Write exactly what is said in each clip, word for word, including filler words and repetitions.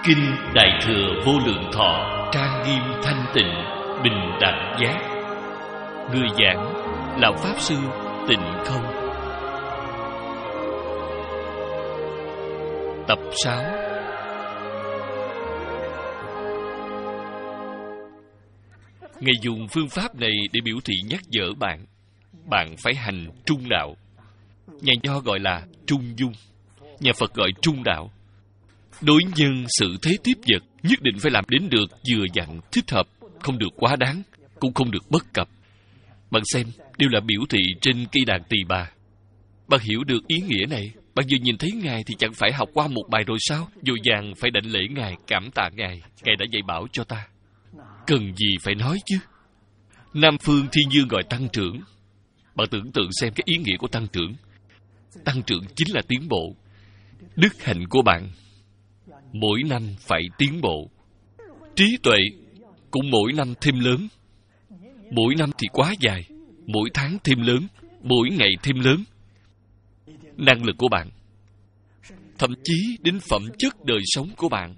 Kinh Đại Thừa Vô Lượng Thọ, trang nghiêm thanh tịnh, bình đẳng giác. Người giảng là Pháp Sư Tịnh Không. Tập sáu. Ngài dùng phương pháp này để biểu thị nhắc nhở bạn, bạn phải hành trung đạo. Nhà Nho gọi là trung dung, nhà Phật gọi trung đạo. Đối nhân sự thế tiếp vật nhất định phải làm đến được vừa vặn thích hợp, không được quá đáng, cũng không được bất cập. Bạn xem, đều là biểu thị trên cây đàn tỳ bà. Bạn hiểu được ý nghĩa này, bạn vừa nhìn thấy Ngài thì chẳng phải học qua một bài rồi sao? Vội vàng phải đảnh lễ Ngài, cảm tạ Ngài, Ngài đã dạy bảo cho ta. Cần gì phải nói chứ? Nam Phương Thiên Dương gọi tăng trưởng. Bạn tưởng tượng xem cái ý nghĩa của tăng trưởng. Tăng trưởng chính là tiến bộ. Đức hạnh của bạn mỗi năm phải tiến bộ. Trí tuệ cũng mỗi năm thêm lớn. Mỗi năm thì quá dài, mỗi tháng thêm lớn, mỗi ngày thêm lớn. Năng lực của bạn, thậm chí đến phẩm chất đời sống của bạn,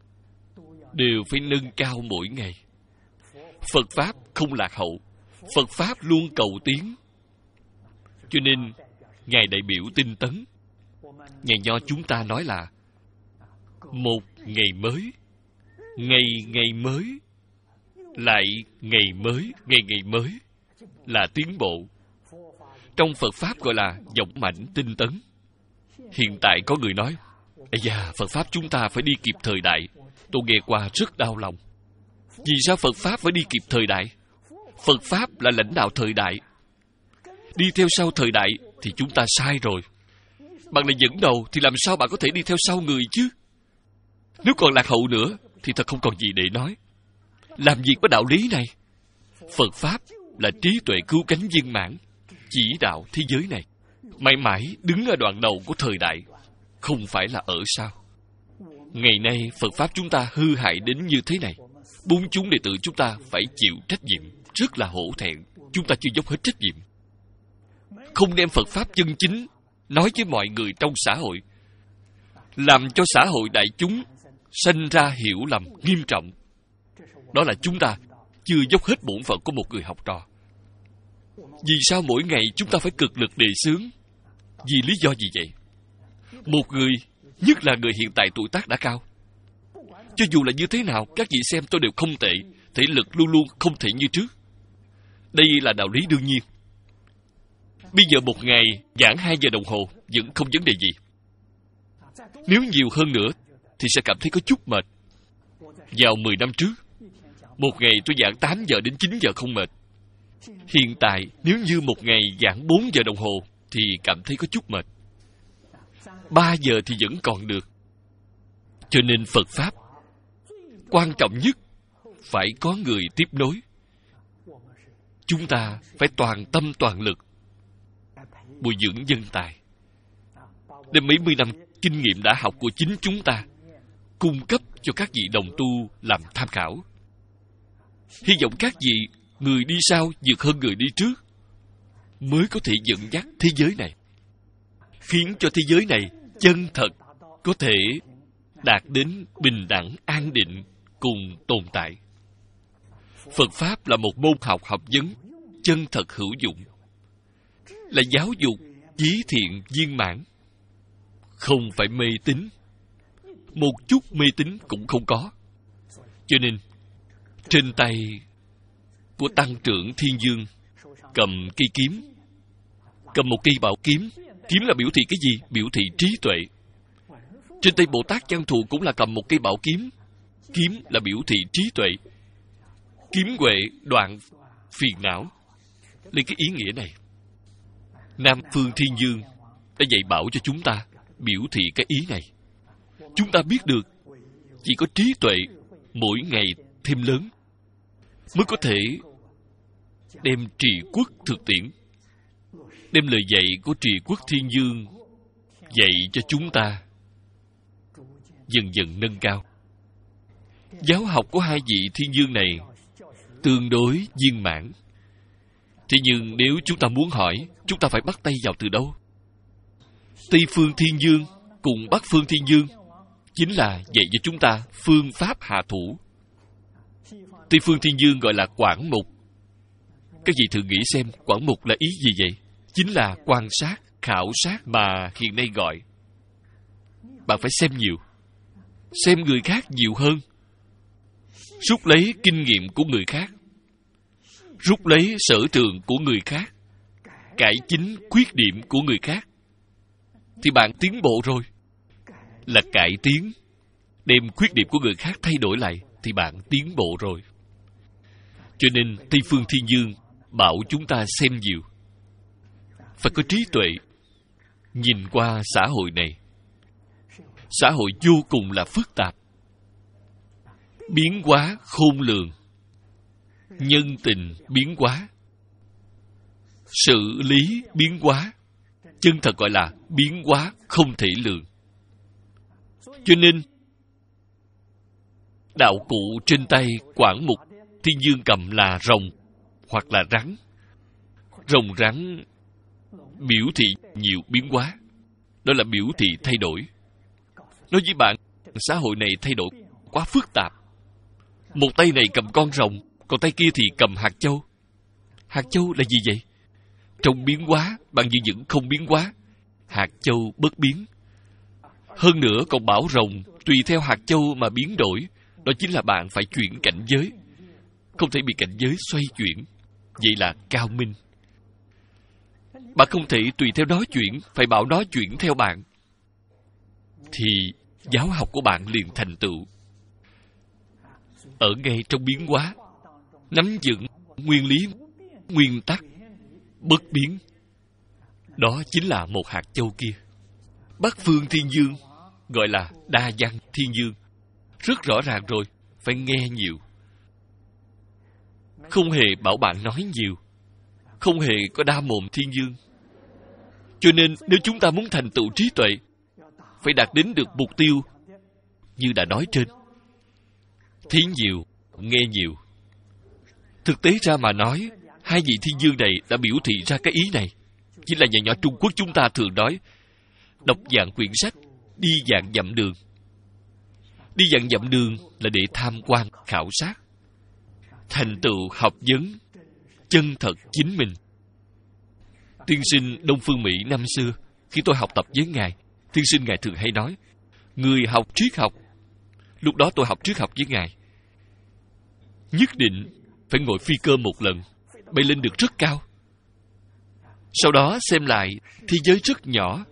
đều phải nâng cao mỗi ngày. Phật Pháp không lạc hậu, Phật Pháp luôn cầu tiến. Cho nên, Ngài đại biểu tinh tấn. Nhà Nho chúng ta nói là một ngày mới, ngày ngày mới, lại ngày mới, ngày ngày mới, là tiến bộ. Trong Phật Pháp gọi là dũng mãnh tinh tấn. Hiện tại có người nói, ây da, Phật Pháp chúng ta phải đi kịp thời đại. Tôi nghe qua rất đau lòng. Vì sao Phật Pháp phải đi kịp thời đại? Phật Pháp là lãnh đạo thời đại. Đi theo sau thời đại thì chúng ta sai rồi. Bạn là dẫn đầu thì làm sao bạn có thể đi theo sau người chứ? Nếu còn lạc hậu nữa thì thật không còn gì để nói. Làm việc có đạo lý này. Phật Pháp là trí tuệ cứu cánh viên mãn, chỉ đạo thế giới này, mãi mãi đứng ở đoạn đầu của thời đại, không phải là ở sau. Ngày nay Phật Pháp chúng ta hư hại đến như thế này, bốn chúng đệ tử chúng ta phải chịu trách nhiệm, rất là hổ thẹn. Chúng ta chưa dốc hết trách nhiệm, không đem Phật Pháp chân chính nói với mọi người trong xã hội, làm cho xã hội đại chúng sanh ra hiểu lầm nghiêm trọng. Đó là chúng ta chưa dốc hết bổn phận của một người học trò. Vì sao mỗi ngày chúng ta phải cực lực đề xướng? Vì lý do gì vậy? Một người, nhất là người hiện tại tuổi tác đã cao, cho dù là như thế nào, các vị xem tôi đều không tệ, thể lực luôn luôn không thể như trước. Đây là đạo lý đương nhiên. Bây giờ một ngày giảng hai giờ đồng hồ vẫn không vấn đề gì. Nếu nhiều hơn nữa thì sẽ cảm thấy có chút mệt. Vào mười năm trước, một ngày tôi giảng tám giờ đến chín giờ không mệt. Hiện tại, nếu như một ngày giảng bốn giờ đồng hồ thì cảm thấy có chút mệt. Ba giờ thì vẫn còn được. Cho nên Phật Pháp quan trọng nhất phải có người tiếp nối. Chúng ta phải toàn tâm toàn lực bồi dưỡng nhân tài, để mấy mươi năm kinh nghiệm đã học của chính chúng ta cung cấp cho các vị đồng tu làm tham khảo. Hy vọng các vị, người đi sau vượt hơn người đi trước, mới có thể dẫn dắt thế giới này, khiến cho thế giới này chân thật có thể đạt đến bình đẳng, an định cùng tồn tại. Phật Pháp là một môn học học vấn chân thật hữu dụng, là giáo dục chí thiện viên mãn, không phải mê tín, một chút mê tín cũng không có. Cho nên trên tay của tăng trưởng Thiên Dương cầm cây kiếm, cầm một cây bảo kiếm. Kiếm là biểu thị cái gì? Biểu thị trí tuệ. Trên tay Bồ Tát Văn Thù cũng là cầm một cây bảo kiếm. Kiếm là biểu thị trí tuệ. Kiếm huệ đoạn phiền não. Lấy cái ý nghĩa này, Nam Phương Thiên Dương đã dạy bảo cho chúng ta biểu thị cái ý này. Chúng ta biết được, chỉ có trí tuệ mỗi ngày thêm lớn mới có thể đem trì quốc thực tiễn, đem lời dạy của trì quốc Thiên Dương dạy cho chúng ta dần dần nâng cao. Giáo học của hai vị Thiên Dương này tương đối viên mãn. Thế nhưng nếu chúng ta muốn hỏi, chúng ta phải bắt tay vào từ đâu? Tây Phương Thiên Dương cùng Bắc Phương Thiên Dương chính là dạy cho chúng ta phương pháp hạ thủ. Tây phương Thiên Dương gọi là quảng mục. Các vị thử nghĩ xem, quảng mục là ý gì vậy? Chính là quan sát, khảo sát mà hiện nay gọi. Bạn phải xem nhiều, xem người khác nhiều hơn, rút lấy kinh nghiệm của người khác, rút lấy sở trường của người khác, cải chính khuyết điểm của người khác, thì bạn tiến bộ rồi. Là cải tiến, đem khuyết điểm của người khác thay đổi lại, thì bạn tiến bộ rồi. Cho nên Tây phương Thiên Dương bảo chúng ta xem nhiều, phải có trí tuệ, nhìn qua xã hội này. Xã hội vô cùng là phức tạp, biến hóa khôn lường, nhân tình biến hóa, xử lý biến hóa, chân thật gọi là biến hóa không thể lường. Cho nên đạo cụ trên tay quảng mục Thiên Dương cầm là rồng hoặc là rắn. Rồng rắn biểu thị nhiều biến hóa, đó là biểu thị thay đổi. Nói với bạn, xã hội này thay đổi quá phức tạp. Một tay này cầm con rồng, còn tay kia thì cầm hạt châu. Hạt châu là gì vậy? Trong biến hóa, bạn giữ vững không biến hóa. Hạt châu bất biến. Hơn nữa còn bảo rồng tùy theo hạt châu mà biến đổi. Đó chính là bạn phải chuyển cảnh giới, không thể bị cảnh giới xoay chuyển. Vậy là cao minh. Bạn không thể tùy theo nó chuyển, phải bảo nó chuyển theo bạn, thì giáo học của bạn liền thành tựu. Ở ngay trong biến hóa, nắm vững nguyên lý, nguyên tắc, bất biến, đó chính là một hạt châu kia. Bắc phương Thiên Dương gọi là đa văn Thiên Dương. Rất rõ ràng rồi, phải nghe nhiều. Không hề bảo bạn nói nhiều, không hề có đa mồm Thiên Dương. Cho nên nếu chúng ta muốn thành tựu trí tuệ, phải đạt đến được mục tiêu như đã nói trên. Thấy nhiều, nghe nhiều. Thực tế ra mà nói, hai vị Thiên Dương này đã biểu thị ra cái ý này. Chỉ là nhà nhỏ Trung Quốc chúng ta thường nói, đọc vạn quyển sách, đi vạn dặm đường. Đi vạn dặm đường là để tham quan, khảo sát, thành tựu học vấn, chân thật chính mình. Tiên sinh Đông Phương Mỹ năm xưa, khi tôi học tập với Ngài, tiên sinh Ngài thường hay nói, người học triết học. Lúc đó tôi học triết học với Ngài, nhất định phải ngồi phi cơ một lần, bay lên được rất cao. Sau đó xem lại thế giới rất nhỏ,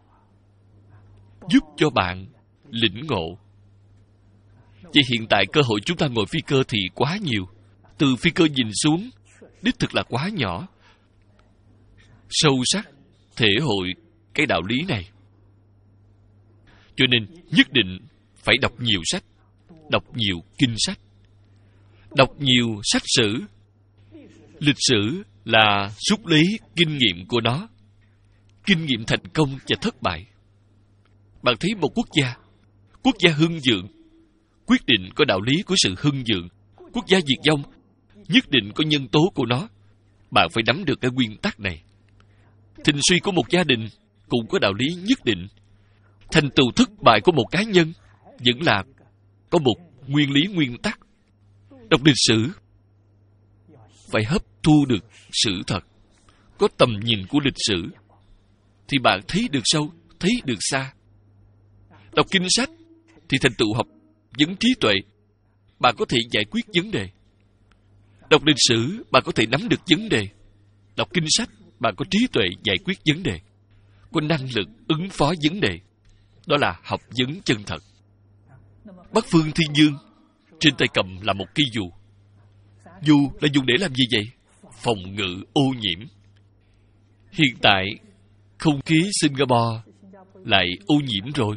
giúp cho bạn lĩnh ngộ. Vậy hiện tại cơ hội chúng ta ngồi phi cơ thì quá nhiều. Từ phi cơ nhìn xuống, đích thực là quá nhỏ. Sâu sắc thể hội cái đạo lý này. Cho nên nhất định phải đọc nhiều sách, đọc nhiều kinh sách, đọc nhiều sách sử. Lịch sử là rút lấy kinh nghiệm của nó, kinh nghiệm thành công và thất bại. Bạn thấy một quốc gia, quốc gia hưng vượng, quyết định có đạo lý của sự hưng vượng. Quốc gia diệt vong, nhất định có nhân tố của nó. Bạn phải nắm được cái nguyên tắc này. Thịnh suy của một gia đình cũng có đạo lý nhất định. Thành tựu thất bại của một cá nhân vẫn là có một nguyên lý nguyên tắc. Đọc lịch sử phải hấp thu được sự thật, có tầm nhìn của lịch sử, thì bạn thấy được sâu, thấy được xa. Đọc kinh sách thì thành tựu học vấn trí tuệ, bạn có thể giải quyết vấn đề. Đọc lịch sử, bạn có thể nắm được vấn đề. Đọc kinh sách, bạn có trí tuệ giải quyết vấn đề, có năng lực ứng phó vấn đề. Đó là học vấn chân thật. Bắc phương Thiên Dương trên tay cầm là một cây dù. Dù là dùng để làm gì vậy? Phòng ngự ô nhiễm. Hiện tại không khí Singapore lại ô nhiễm rồi.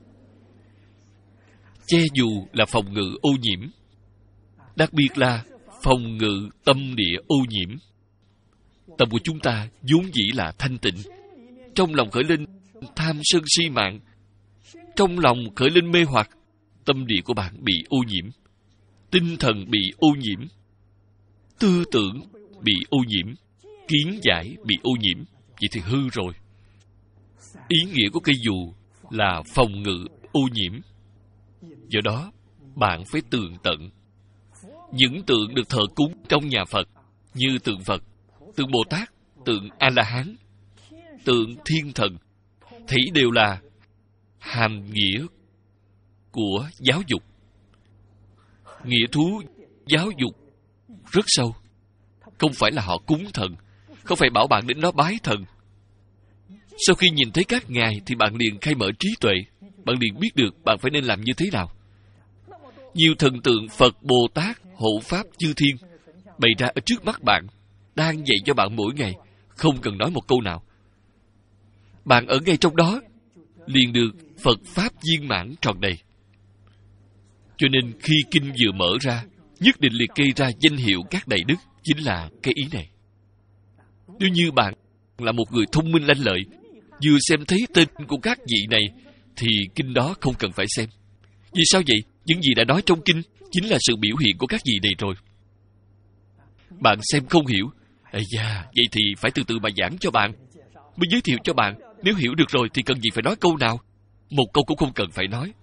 Che dù là phòng ngự ô nhiễm, đặc biệt là phòng ngự tâm địa ô nhiễm. Tâm của chúng ta vốn dĩ là thanh tịnh. Trong lòng khởi lên tham sân si mạng, trong lòng khởi lên mê hoặc, tâm địa của bạn bị ô nhiễm, tinh thần bị ô nhiễm, tư tưởng bị ô nhiễm, kiến giải bị ô nhiễm. Vậy thì hư rồi. Ý nghĩa của cây dù là phòng ngự ô nhiễm. Do đó, bạn phải tường tận. Những tượng được thờ cúng trong nhà Phật, như tượng Phật, tượng Bồ Tát, tượng A-la-hán, tượng thiên thần, thì đều là hàm nghĩa của giáo dục. Nghĩa thú giáo dục rất sâu. Không phải là họ cúng thần, không phải bảo bạn đến đó bái thần. Sau khi nhìn thấy các ngài thì bạn liền khai mở trí tuệ, bạn liền biết được bạn phải nên làm như thế nào. Nhiều thần tượng Phật, Bồ Tát, hộ Pháp, chư Thiên bày ra ở trước mắt bạn, đang dạy cho bạn mỗi ngày, không cần nói một câu nào. Bạn ở ngay trong đó, liền được Phật Pháp viên mãn tròn đầy. Cho nên khi kinh vừa mở ra, nhất định liệt kê ra danh hiệu các đại đức, chính là cái ý này. Nếu như bạn là một người thông minh lanh lợi, vừa xem thấy tên của các vị này, thì kinh đó không cần phải xem. Vì sao vậy? Những gì đã nói trong kinh chính là sự biểu hiện của các vị này rồi. Bạn xem không hiểu, ây da, vậy thì phải từ từ mà giảng cho bạn, mới giới thiệu cho bạn. Nếu hiểu được rồi thì cần gì phải nói câu nào? Một câu cũng không cần phải nói.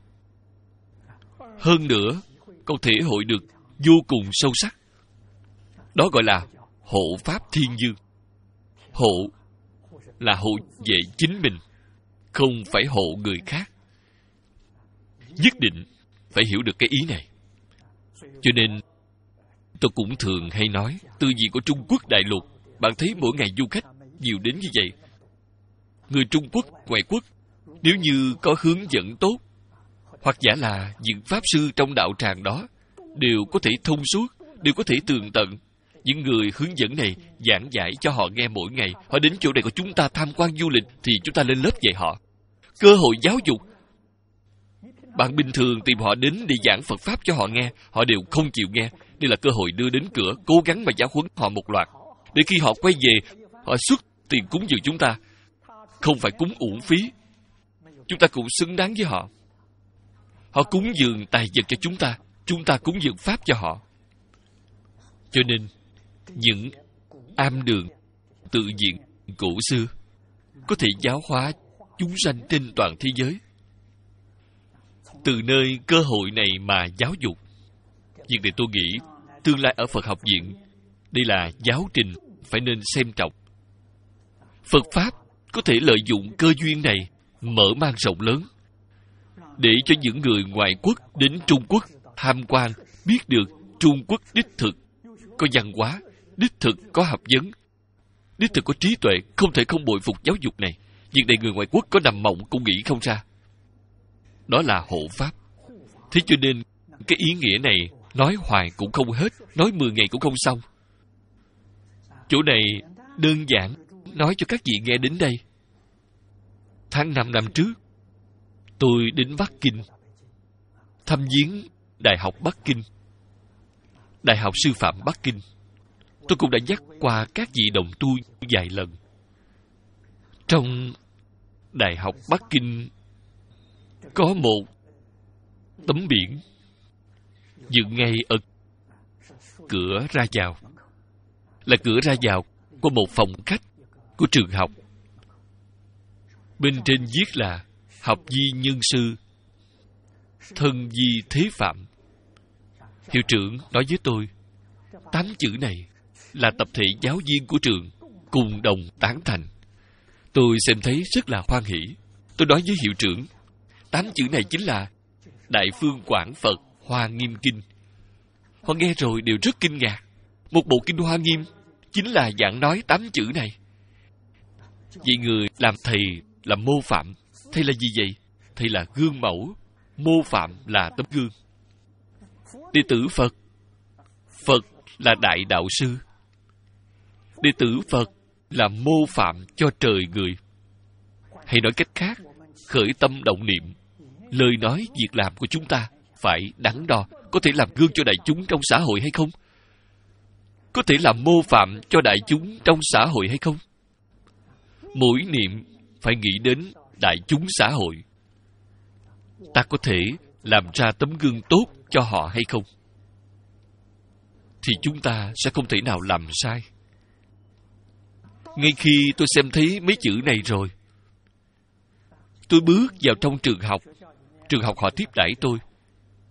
Hơn nữa, cậu thể hội được vô cùng sâu sắc. Đó gọi là hộ Pháp Thiên Dương. Hộ là hộ vệ chính mình, không phải hộ người khác. Nhất định phải hiểu được cái ý này. Cho nên tôi cũng thường hay nói, từ vị của Trung Quốc đại lục, bạn thấy mỗi ngày du khách nhiều đến như vậy. Người Trung Quốc, ngoại quốc, nếu như có hướng dẫn tốt, hoặc giả là những pháp sư trong đạo tràng đó, đều có thể thông suốt, đều có thể tường tận. Những người hướng dẫn này giảng giải cho họ nghe mỗi ngày. Họ đến chỗ này của chúng ta tham quan du lịch, thì chúng ta lên lớp dạy họ. Cơ hội giáo dục. Bạn bình thường tìm họ đến để giảng Phật Pháp cho họ nghe, họ đều không chịu nghe. Đây là cơ hội đưa đến cửa, cố gắng mà giáo huấn họ một loạt. Để khi họ quay về, họ xuất tiền cúng dường chúng ta. Không phải cúng uổng phí. Chúng ta cũng xứng đáng với họ. Họ cúng dường tài vật cho chúng ta, chúng ta cúng dường Pháp cho họ. Cho nên, những am đường, tự viện cổ xưa có thể giáo hóa chúng sanh trên toàn thế giới. Từ nơi cơ hội này mà giáo dục. Việc này tôi nghĩ, tương lai ở Phật học viện, đây là giáo trình phải nên xem trọng. Phật Pháp có thể lợi dụng cơ duyên này mở mang rộng lớn, để cho những người ngoại quốc đến Trung Quốc tham quan biết được Trung Quốc đích thực có văn hóa, đích thực có học vấn, đích thực có trí tuệ, không thể không bội phục giáo dục này. Việc này người ngoại quốc có nằm mộng cũng nghĩ không ra. Đó là hộ Pháp. Thế cho nên cái ý nghĩa này nói hoài cũng không hết, nói mười ngày cũng không xong. Chỗ này đơn giản nói cho các vị nghe đến đây. Tháng năm năm trước, tôi đến Bắc Kinh thăm viếng Đại học Bắc Kinh, Đại học Sư phạm Bắc Kinh. Tôi cũng đã nhắc qua các vị đồng tu vài lần. Trong Đại học Bắc Kinh có một tấm biển dựng ngay ở cửa ra vào, là cửa ra vào của một phòng khách của trường học. Bên trên viết là học vi nhân sư, thân vi thế phạm. Hiệu trưởng nói với tôi, tám chữ này là tập thể giáo viên của trường cùng đồng tán thành. Tôi xem thấy rất là hoan hỷ. Tôi nói với hiệu trưởng, tám chữ này chính là Đại Phương Quảng Phật Hoa Nghiêm Kinh. Họ nghe rồi đều rất kinh ngạc. Một bộ kinh Hoa Nghiêm chính là giảng nói tám chữ này. Vậy người làm thầy là mô phạm. Thầy là gì vậy? Thầy là gương mẫu, mô phạm là tấm gương. Đệ tử Phật, Phật là đại đạo sư. Đệ tử Phật là mô phạm cho trời người. Hay nói cách khác, khởi tâm động niệm, lời nói, việc làm của chúng ta phải đắn đo, có thể làm gương cho đại chúng trong xã hội hay không? Có thể làm mô phạm cho đại chúng trong xã hội hay không? Mỗi niệm phải nghĩ đến đại chúng xã hội. Ta có thể làm ra tấm gương tốt cho họ hay không? Thì chúng ta sẽ không thể nào làm sai. Ngay khi tôi xem thấy mấy chữ này rồi, tôi bước vào trong trường học. Trường học họ tiếp đãi tôi.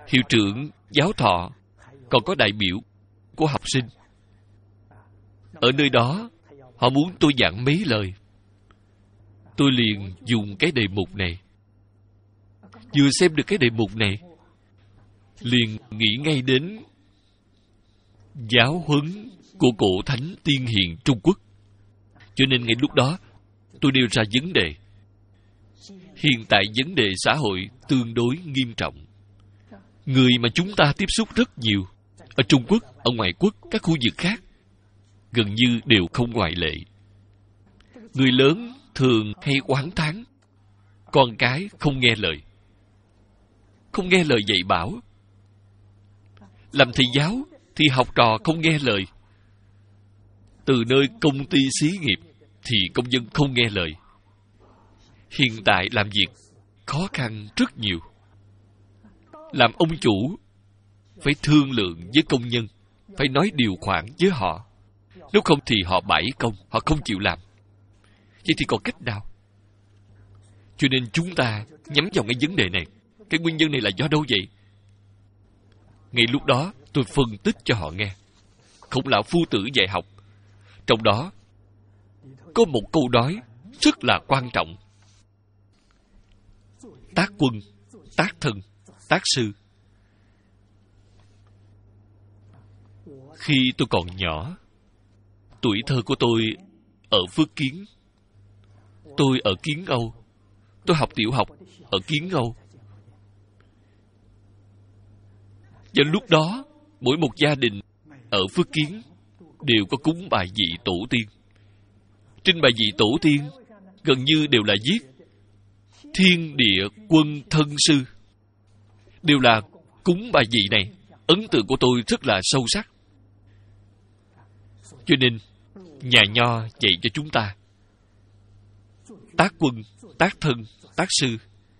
hiệu trưởng giáo thọ, còn có đại biểu của học sinh. Ở nơi đó, họ muốn tôi giảng mấy lời. Tôi liền dùng cái đề mục này. Vừa xem được cái đề mục này, liền nghĩ ngay đến giáo huấn của cổ thánh tiên hiền Trung Quốc. Cho nên ngay lúc đó, tôi nêu ra vấn đề. Hiện tại vấn đề xã hội tương đối nghiêm trọng. Người mà chúng ta tiếp xúc rất nhiều, ở Trung Quốc, ở ngoại quốc, các khu vực khác, gần như đều không ngoại lệ. Người lớn thường hay oán thán con cái không nghe lời, không nghe lời dạy bảo. Làm thầy giáo thì học trò không nghe lời. Từ nơi công ty xí nghiệp thì công nhân không nghe lời. Hiện tại làm việc khó khăn rất nhiều. Làm ông chủ phải thương lượng với công nhân, phải nói điều khoản với họ. Nếu không thì họ bãi công, họ không chịu làm. Vậy thì còn cách nào? Cho nên chúng ta nhắm vào cái vấn đề này. Cái nguyên nhân này là do đâu vậy? Ngay lúc đó tôi phân tích cho họ nghe. Khổng Lão Phu Tử dạy học, trong đó có một câu nói rất là quan trọng. Tác quân, tác thân, tác sư. Khi tôi còn nhỏ, tuổi thơ của tôi ở Phước Kiến. Tôi ở Kiến Âu. Tôi học tiểu học ở Kiến Âu. Và lúc đó, mỗi một gia đình ở Phước Kiến đều có cúng bài vị tổ tiên. Trên bài vị tổ tiên gần như đều là viết thiên địa quân thân sư. Đều là cúng bài vị này. Ấn tượng của tôi rất là sâu sắc. Cho nên, nhà Nho dạy cho chúng ta tác quân, tác thân, tác sư.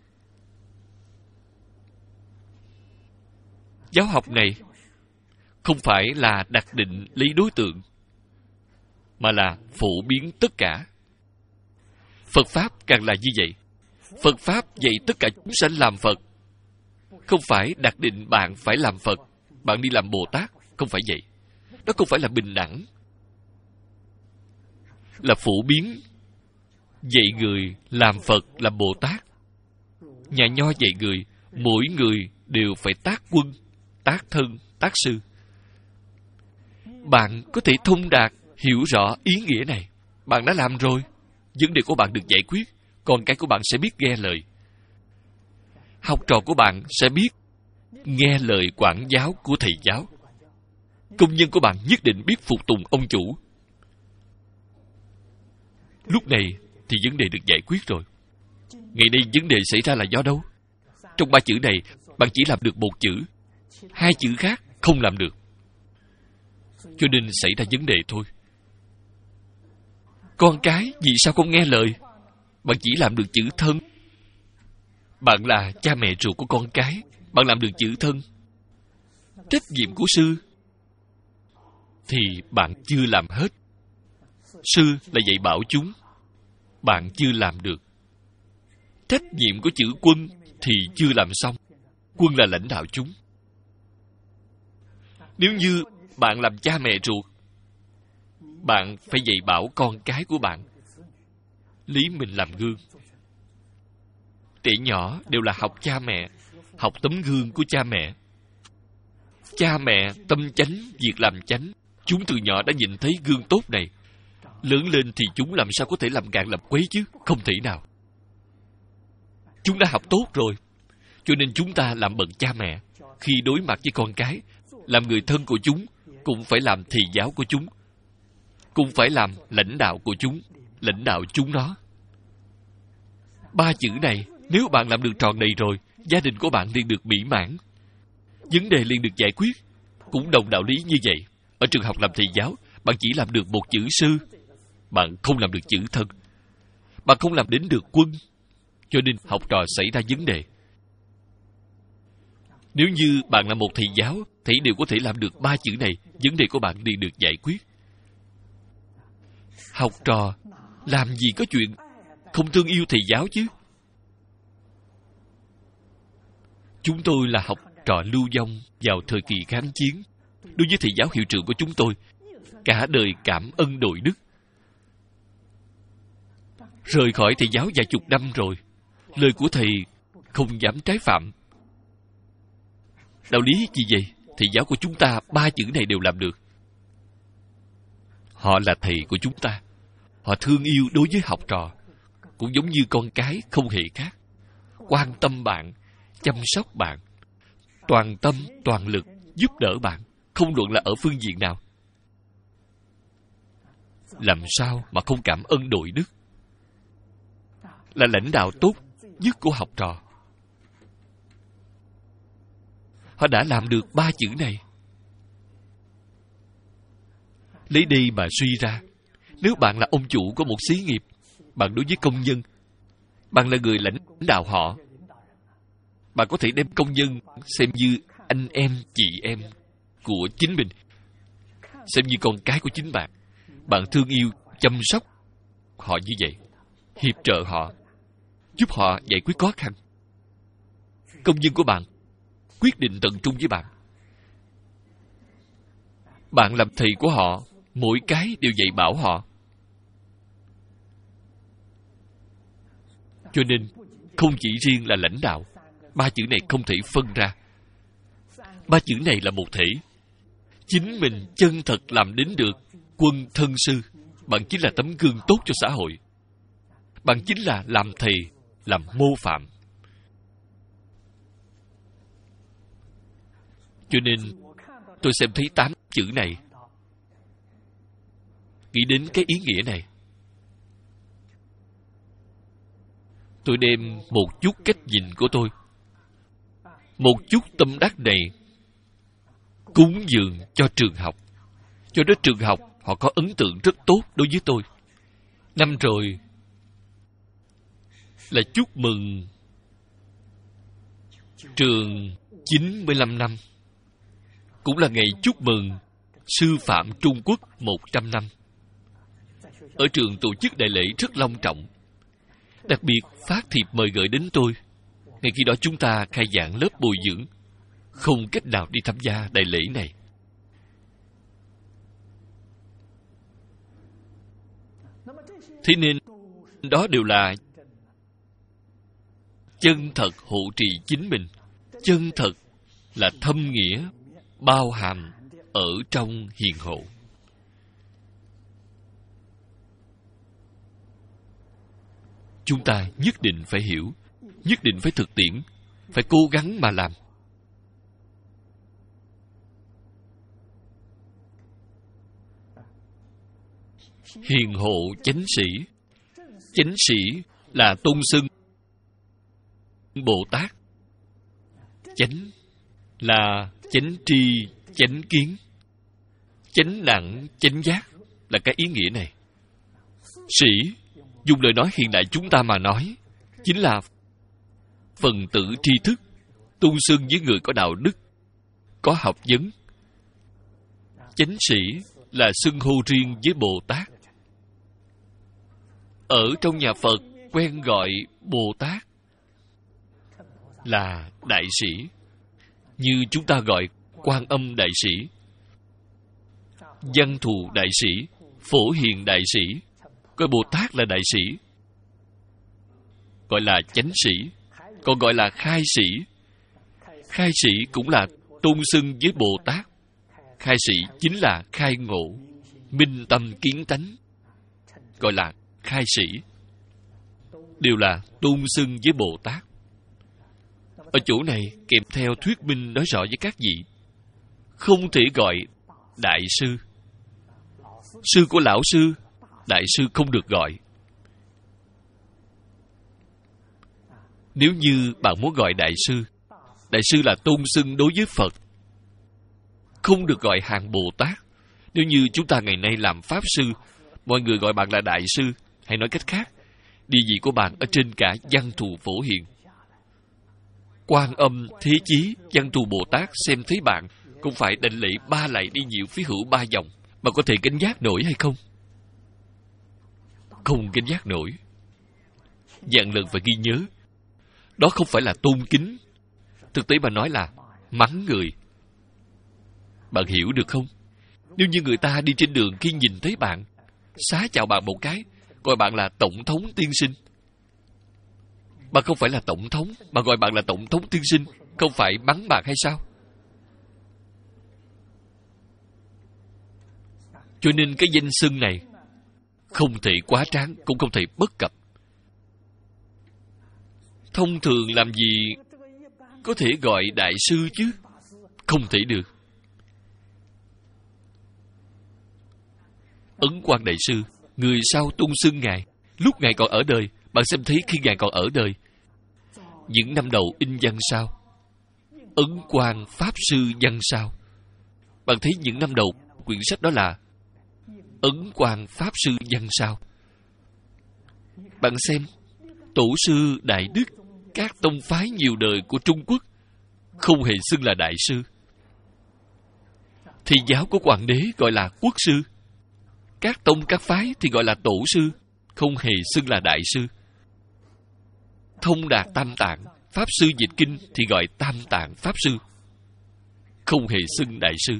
Giáo học này không phải là đặc định lấy đối tượng, mà là phổ biến tất cả. Phật Pháp càng là như vậy. Phật Pháp dạy tất cả chúng sanh làm Phật. Không phải đặc định bạn phải làm Phật, bạn đi làm Bồ Tát. Không phải vậy. Đó không phải là bình đẳng. Là phổ biến dạy người làm Phật, làm Bồ Tát. Nhà Nho dạy người, mỗi người đều phải tác quân, tác thân, tác sư. Bạn có thể thông đạt, hiểu rõ ý nghĩa này. Bạn đã làm rồi. Vấn đề của bạn được giải quyết. Con cái của bạn sẽ biết nghe lời. Học trò của bạn sẽ biết nghe lời quản giáo của thầy giáo. Công nhân của bạn nhất định biết phục tùng ông chủ. Lúc này thì vấn đề được giải quyết rồi. Ngày nay vấn đề xảy ra là do đâu? Trong ba chữ này, bạn chỉ làm được một chữ. Hai chữ khác không làm được. Cho nên xảy ra vấn đề thôi. Con cái vì sao không nghe lời? Bạn chỉ làm được chữ thân. Bạn là cha mẹ ruột của con cái. Bạn làm được chữ thân. Trách nhiệm của sư thì bạn chưa làm hết. Sư là dạy bảo chúng. Bạn chưa làm được. Trách nhiệm của chữ quân thì chưa làm xong. Quân là lãnh đạo chúng. Nếu như bạn làm cha mẹ ruột, bạn phải dạy bảo con cái của bạn, lấy mình làm gương. Trẻ nhỏ đều là học cha mẹ, học tấm gương của cha mẹ. Cha mẹ tâm chánh, việc làm chánh. Chúng từ nhỏ đã nhìn thấy gương tốt này. Lớn lên thì chúng làm sao có thể làm càn làm quấy chứ? Không thể nào. Chúng đã học tốt rồi. Cho nên chúng ta làm bậc cha mẹ, khi đối mặt với con cái, làm người thân của chúng, cũng phải làm thầy giáo của chúng, cũng phải làm lãnh đạo của chúng, lãnh đạo chúng nó. Ba chữ này, nếu bạn làm được tròn đầy rồi, gia đình của bạn liền được mỹ mãn. Vấn đề liền được giải quyết. Cũng đồng đạo lý như vậy. Ở trường học làm thầy giáo, bạn chỉ làm được một chữ sư. Bạn không làm được chữ thân. Bạn không làm đến được quân. Cho nên học trò xảy ra vấn đề. Nếu như bạn là một thầy giáo, thầy đều có thể làm được ba chữ này, vấn đề của bạn liền được giải quyết. Học trò làm gì có chuyện không thương yêu thầy giáo chứ? Chúng tôi là học trò lưu vong vào thời kỳ kháng chiến, đối với thầy giáo hiệu trưởng của chúng tôi, cả đời cảm ơn đội đức. Rời khỏi thầy giáo vài chục năm rồi, lời của thầy không dám trái phạm. Đạo lý gì vậy? Thầy giáo của chúng ta ba chữ này đều làm được. Họ là thầy của chúng ta. Họ thương yêu đối với học trò, cũng giống như con cái không hề khác. Quan tâm bạn, chăm sóc bạn, toàn tâm, toàn lực giúp đỡ bạn, không luận là ở phương diện nào. Làm sao mà không cảm ơn đội đức? Là lãnh đạo tốt nhất của học trò. Họ đã làm được ba chữ này. Lấy đây mà suy ra, nếu bạn là ông chủ của một xí nghiệp, bạn đối với công nhân, bạn là người lãnh đạo họ, bạn có thể đem công nhân xem như anh em, chị em của chính mình, xem như con cái của chính bạn. Bạn thương yêu, chăm sóc họ như vậy, hiệp trợ họ, giúp họ giải quyết khó khăn. Công nhân của bạn quyết định tận trung với bạn. Bạn làm thầy của họ, mỗi cái đều dạy bảo họ. Cho nên, không chỉ riêng là lãnh đạo, ba chữ này không thể phân ra. Ba chữ này là một thể. Chính mình chân thật làm đến được quân thân sư, bạn chính là tấm gương tốt cho xã hội. Bạn chính là làm thầy, làm mô phạm. Cho nên, tôi xem thấy tám chữ này, nghĩ đến cái ý nghĩa này. Tôi đem một chút cách nhìn của tôi, một chút tâm đắc này cúng dường cho trường học. Cho đó trường học họ có ấn tượng rất tốt đối với tôi. Năm rồi là chúc mừng trường chín mươi lăm năm, cũng là ngày chúc mừng sư phạm Trung Quốc một trăm năm. Ở trường tổ chức đại lễ rất long trọng, đặc biệt phát thiệp mời gọi đến tôi. Ngay khi đó chúng ta khai giảng lớp bồi dưỡng, không cách nào đi tham gia đại lễ này. Thế nên đó đều là chân thật hộ trì chính mình. Chân thật là thâm nghĩa bao hàm ở trong hiền hộ. Chúng ta nhất định phải hiểu, nhất định phải thực tiễn, phải cố gắng mà làm. Hiền hộ chánh sĩ. Chánh sĩ là tôn xưng Bồ Tát. Chánh là chánh tri, chánh kiến, chánh đẳng, chánh giác, là cái ý nghĩa này. Sĩ, dùng lời nói hiện đại chúng ta mà nói, chính là phần tử tri thức, tôn xưng với người có đạo đức, có học vấn. Chánh sĩ là xưng hô riêng với Bồ Tát. Ở trong nhà Phật quen gọi Bồ Tát là đại sĩ, như chúng ta gọi Quan Âm đại sĩ, Văn Thù đại sĩ, Phổ Hiền đại sĩ. Coi Bồ Tát là đại sĩ, gọi là chánh sĩ. Còn gọi là khai sĩ. Khai sĩ cũng là tôn xưng với Bồ Tát. Khai sĩ chính là khai ngộ, minh tâm kiến tánh, gọi là khai sĩ. Đều là tôn xưng với Bồ Tát. Ở chỗ này kèm theo thuyết minh nói rõ với các vị, không thể gọi đại sư. Sư của lão sư, đại sư không được gọi. Nếu như bạn muốn gọi đại sư, đại sư là tôn xưng đối với Phật, không được gọi hàng Bồ Tát. Nếu như chúng ta ngày nay làm Pháp Sư, mọi người gọi bạn là đại sư, hay nói cách khác, địa vị của bạn ở trên cả Văn Thù Phổ Hiền. Quan Âm, Thế Chí, Văn Thù Bồ Tát xem thấy bạn cũng phải đảnh lễ ba lạy đi nhiệu phía hữu ba vòng. Bạn có thể gánh vác nổi hay không? Không gánh vác nổi. Vạn lần phải ghi nhớ, đó không phải là tôn kính. Thực tế mà nói là mắng người. Bạn hiểu được không? Nếu như người ta đi trên đường khi nhìn thấy bạn, xá chào bạn một cái, gọi bạn là tổng thống tiên sinh. Bạn không phải là tổng thống, mà gọi bạn là tổng thống tiên sinh, không phải mắng bạn hay sao? Cho nên cái danh xưng này không thể quá tráng, cũng không thể bất cập. Thông thường làm gì có thể gọi đại sư chứ? Không thể được. Ấn Quang đại sư, người sao tôn xưng ngài? Lúc ngài còn ở đời, bạn xem thấy khi ngài còn ở đời, những năm đầu in văn sao? Ấn Quang Pháp Sư văn sao? Bạn thấy những năm đầu quyển sách đó là Ấn Quang Pháp Sư văn sao? Bạn xem, tổ sư Đại Đức, các tông phái nhiều đời của Trung Quốc không hề xưng là đại sư. Thì giáo của Hoàng đế gọi là quốc sư. Các tông các phái thì gọi là tổ sư, không hề xưng là đại sư. Thông đạt Tam Tạng, Pháp Sư dịch kinh thì gọi Tam Tạng Pháp Sư, không hề xưng đại sư.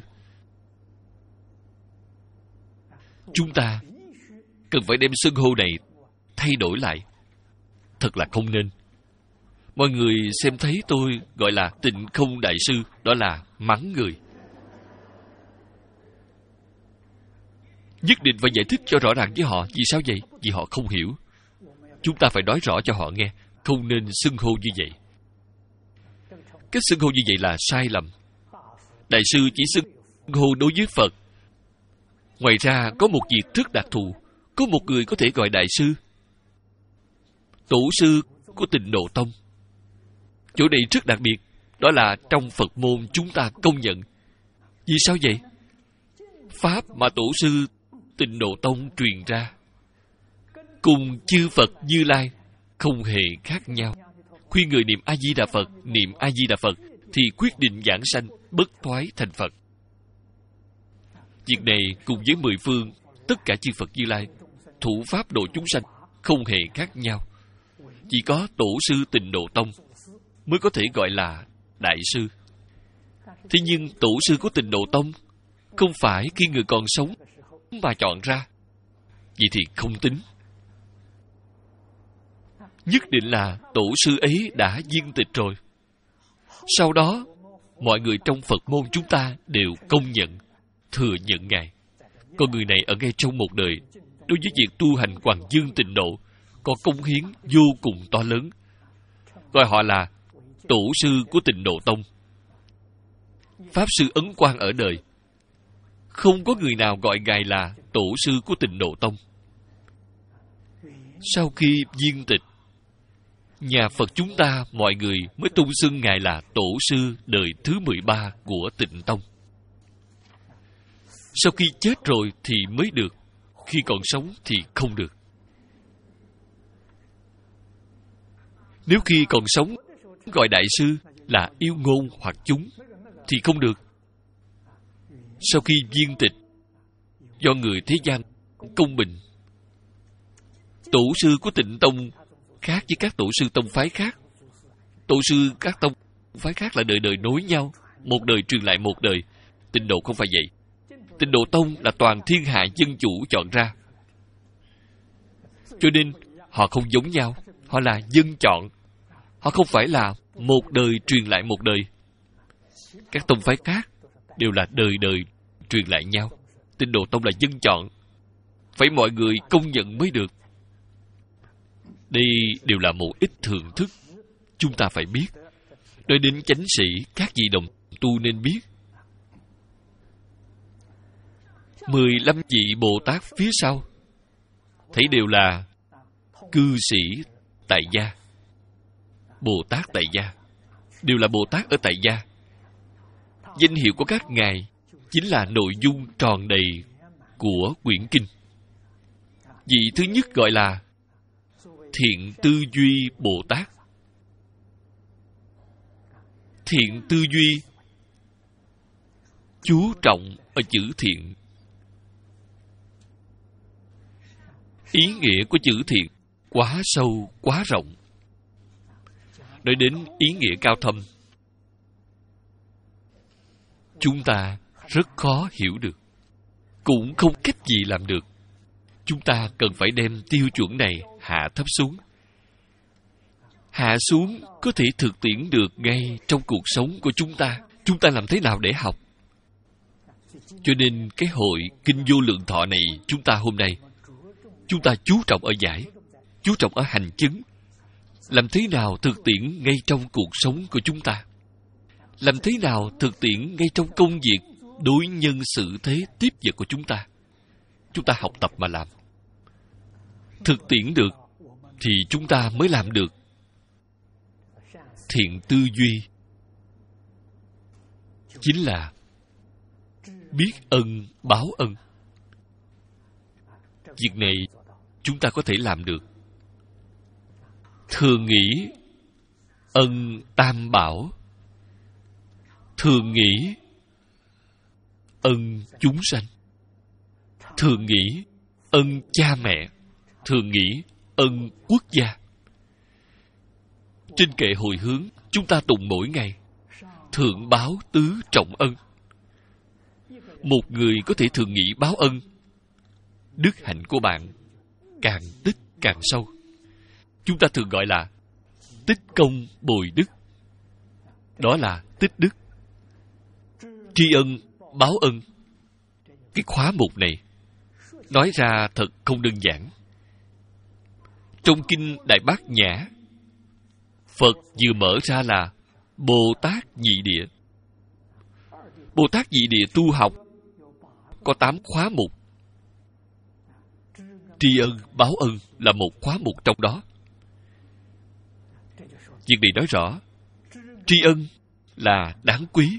Chúng ta cần phải đem xưng hô này thay đổi lại. Thật là không nên. Mọi người xem thấy tôi gọi là Tịnh Không đại sư, đó là mắng người. Nhất định phải giải thích cho rõ ràng với họ. Vì sao vậy? Vì họ không hiểu. Chúng ta phải nói rõ cho họ nghe, không nên xưng hô như vậy. Cái xưng hô như vậy là sai lầm. Đại sư chỉ xưng hô đối với Phật. Ngoài ra có một việc rất đặc thù. Có một người có thể gọi đại sư. Tổ sư của Tịnh Độ Tông. Chỗ này rất đặc biệt. Đó là trong Phật môn chúng ta công nhận. Vì sao vậy? Pháp mà tổ sư Tịnh Độ Tông truyền ra cùng chư Phật Như Lai không hề khác nhau. Khuyên người niệm A-di-đà Phật, niệm A-di-đà Phật thì quyết định giảng sanh, bất thoái thành Phật. Việc này cùng với mười phương tất cả chư Phật Như Lai thủ pháp độ chúng sanh không hề khác nhau. Chỉ có tổ sư Tịnh Độ Tông mới có thể gọi là đại sư. Thế nhưng tổ sư của Tịnh Độ Tông không phải khi người còn sống mà chọn ra, vậy thì không tính. Nhất định là tổ sư ấy đã viên tịch rồi. Sau đó, mọi người trong Phật môn chúng ta đều công nhận, thừa nhận Ngài. Con người này ở ngay trong một đời, đối với việc tu hành Hoàng Dương Tịnh Độ, có công hiến vô cùng to lớn. Gọi họ là tổ sư của Tịnh Độ Tông. Pháp Sư Ấn Quang ở đời, không có người nào gọi Ngài là tổ sư của Tịnh Độ Tông. Sau khi viên tịch, nhà Phật chúng ta mọi người mới tôn xưng Ngài là tổ sư đời thứ mười ba của Tịnh Tông. Sau khi chết rồi thì mới được, khi còn sống thì không được. Nếu khi còn sống gọi đại sư là yêu ngôn hoặc chúng thì không được. Sau khi viên tịch, do người thế gian công bình, tổ sư của Tịnh Tông khác với các tổ sư tông phái khác. Tổ sư các tông phái khác là đời đời nối nhau, một đời truyền lại một đời. Tịnh Độ không phải vậy. Tịnh Độ Tông là toàn thiên hạ dân chủ chọn ra. Cho nên họ không giống nhau. Họ là dân chọn. Họ không phải là một đời truyền lại một đời. Các tông phái khác đều là đời đời truyền lại nhau. Tịnh Độ Tông là dân chọn, phải mọi người công nhận mới được. Đây đều là một ít thưởng thức chúng ta phải biết. Nói đến chánh sĩ, các vị đồng tu nên biết. Mười lăm vị Bồ Tát phía sau thấy đều là cư sĩ tại gia. Bồ Tát tại gia đều là Bồ Tát ở tại gia. Danh hiệu của các ngài chính là nội dung tròn đầy của quyển kinh. Vị thứ nhất gọi là Thiện Tư Duy Bồ Tát. Thiện tư duy chú trọng ở chữ thiện. Ý nghĩa của chữ thiện quá sâu, quá rộng. Nói đến ý nghĩa cao thâm, chúng ta rất khó hiểu được, cũng không cách gì làm được. Chúng ta cần phải đem tiêu chuẩn này hạ thấp xuống. Hạ xuống có thể thực tiễn được ngay trong cuộc sống của chúng ta. Chúng ta làm thế nào để học? Cho nên cái hội Kinh Vô Lượng Thọ này, chúng ta hôm nay, chúng ta chú trọng ở giải, chú trọng ở hành chứng. Làm thế nào thực tiễn ngay trong cuộc sống của chúng ta? Làm thế nào thực tiễn ngay trong công việc, đối nhân xử thế tiếp vật của chúng ta? Chúng ta học tập mà làm. Thực tiễn được, thì chúng ta mới làm được. Thiện tư duy chính là biết ân báo ân. Việc này chúng ta có thể làm được. Thường nghĩ ân tam bảo, thường nghĩ ân chúng sanh, thường nghĩ ân cha mẹ, thường nghĩ ân quốc gia. Trên kệ hồi hướng, chúng ta tụng mỗi ngày thượng báo tứ trọng ân. Một người có thể thường nghĩ báo ân, đức hạnh của bạn càng tích càng sâu. Chúng ta thường gọi là tích công bồi đức. Đó là tích đức. Tri ân, báo ân. Cái khóa mục này nói ra thật không đơn giản. Trong Kinh Đại Bát Nhã, Phật vừa mở ra là Bồ Tát Nhị Địa. Bồ Tát Nhị Địa tu học có tám khóa mục. Tri ân, báo ân là một khóa mục trong đó. Việc này nói rõ, tri ân là đáng quý.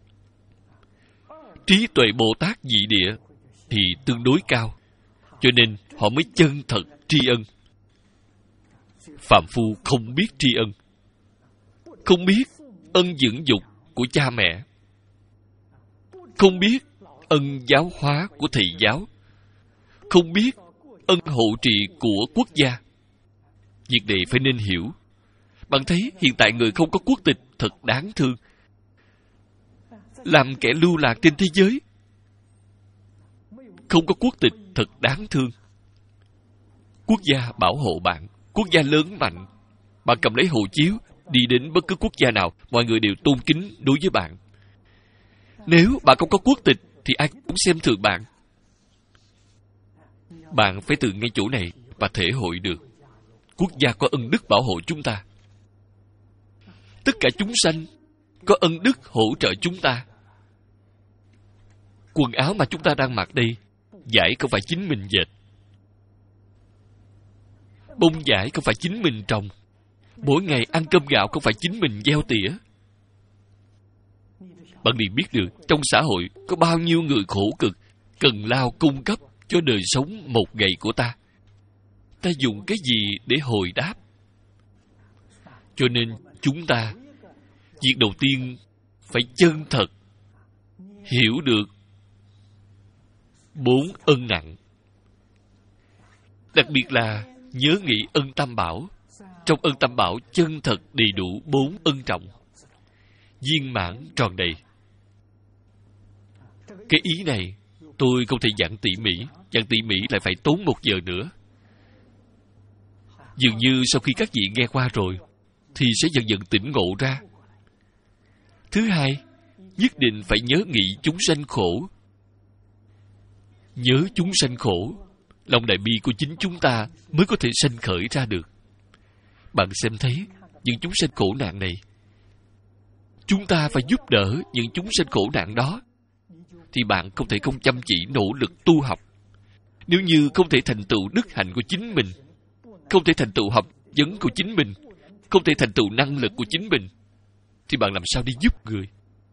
Trí tuệ Bồ Tát Nhị Địa thì tương đối cao, cho nên họ mới chân thật tri ân. Phàm phu không biết tri ân, không biết ân dưỡng dục của cha mẹ, không biết ân giáo hóa của thầy giáo, không biết ân hộ trì của quốc gia. Việc này phải nên hiểu. Bạn thấy hiện tại người không có quốc tịch thật đáng thương, làm kẻ lưu lạc trên thế giới. Không có quốc tịch thật đáng thương. Quốc gia bảo hộ bạn, quốc gia lớn mạnh. Bạn cầm lấy hộ chiếu, đi đến bất cứ quốc gia nào, mọi người đều tôn kính đối với bạn. Nếu bạn không có quốc tịch, thì ai cũng xem thường bạn. Bạn phải từ ngay chỗ này và thể hội được quốc gia có ân đức bảo hộ chúng ta. Tất cả chúng sanh có ân đức hỗ trợ chúng ta. Quần áo mà chúng ta đang mặc đây, vải không phải chính mình dệt, bông vải không phải chính mình trồng, mỗi ngày ăn cơm gạo không phải chính mình gieo tỉa. Bạn liền biết được trong xã hội có bao nhiêu người khổ cực, cần lao cung cấp cho đời sống một ngày của ta. Ta dùng cái gì để hồi đáp? Cho nên chúng ta, việc đầu tiên phải chân thật hiểu được bốn ân nặng. Đặc biệt là nhớ nghĩ ân tam bảo. Trong ân tam bảo chân thật đầy đủ bốn ân trọng, viên mãn tròn đầy. Cái ý này tôi không thể giảng tỉ mỉ, giảng tỉ mỉ lại phải tốn một giờ nữa. Dường như sau khi các vị nghe qua rồi thì sẽ dần dần tỉnh ngộ ra. Thứ hai, nhất định phải nhớ nghĩ chúng sanh khổ. Nhớ chúng sanh khổ, lòng đại bi của chính chúng ta mới có thể sanh khởi ra được. Bạn xem thấy những chúng sanh khổ nạn này, chúng ta phải giúp đỡ những chúng sanh khổ nạn đó, thì bạn không thể không chăm chỉ nỗ lực tu học. Nếu như không thể thành tựu đức hạnh của chính mình, không thể thành tựu học vấn của chính mình, không thể thành tựu năng lực của chính mình, thì bạn làm sao đi giúp người?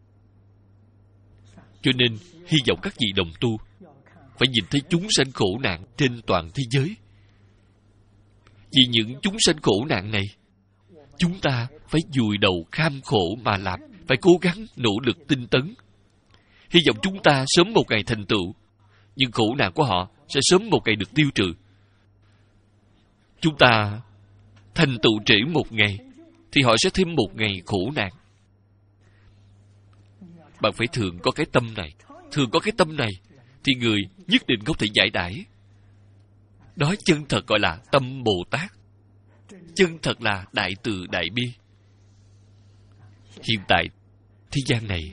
Cho nên hy vọng các vị đồng tu phải nhìn thấy chúng sanh khổ nạn trên toàn thế giới. Vì những chúng sanh khổ nạn này, chúng ta phải vùi đầu kham khổ mà làm, phải cố gắng nỗ lực tinh tấn. Hy vọng chúng ta sớm một ngày thành tựu, nhưng khổ nạn của họ sẽ sớm một ngày được tiêu trừ. Chúng ta thành tựu trễ một ngày, thì họ sẽ thêm một ngày khổ nạn. bạn phải thường có cái tâm này. Thường có cái tâm này thì người nhất định không thể giải đãi. Đó chân thật gọi là tâm Bồ Tát. Chân thật là đại từ đại bi. Hiện tại thế gian này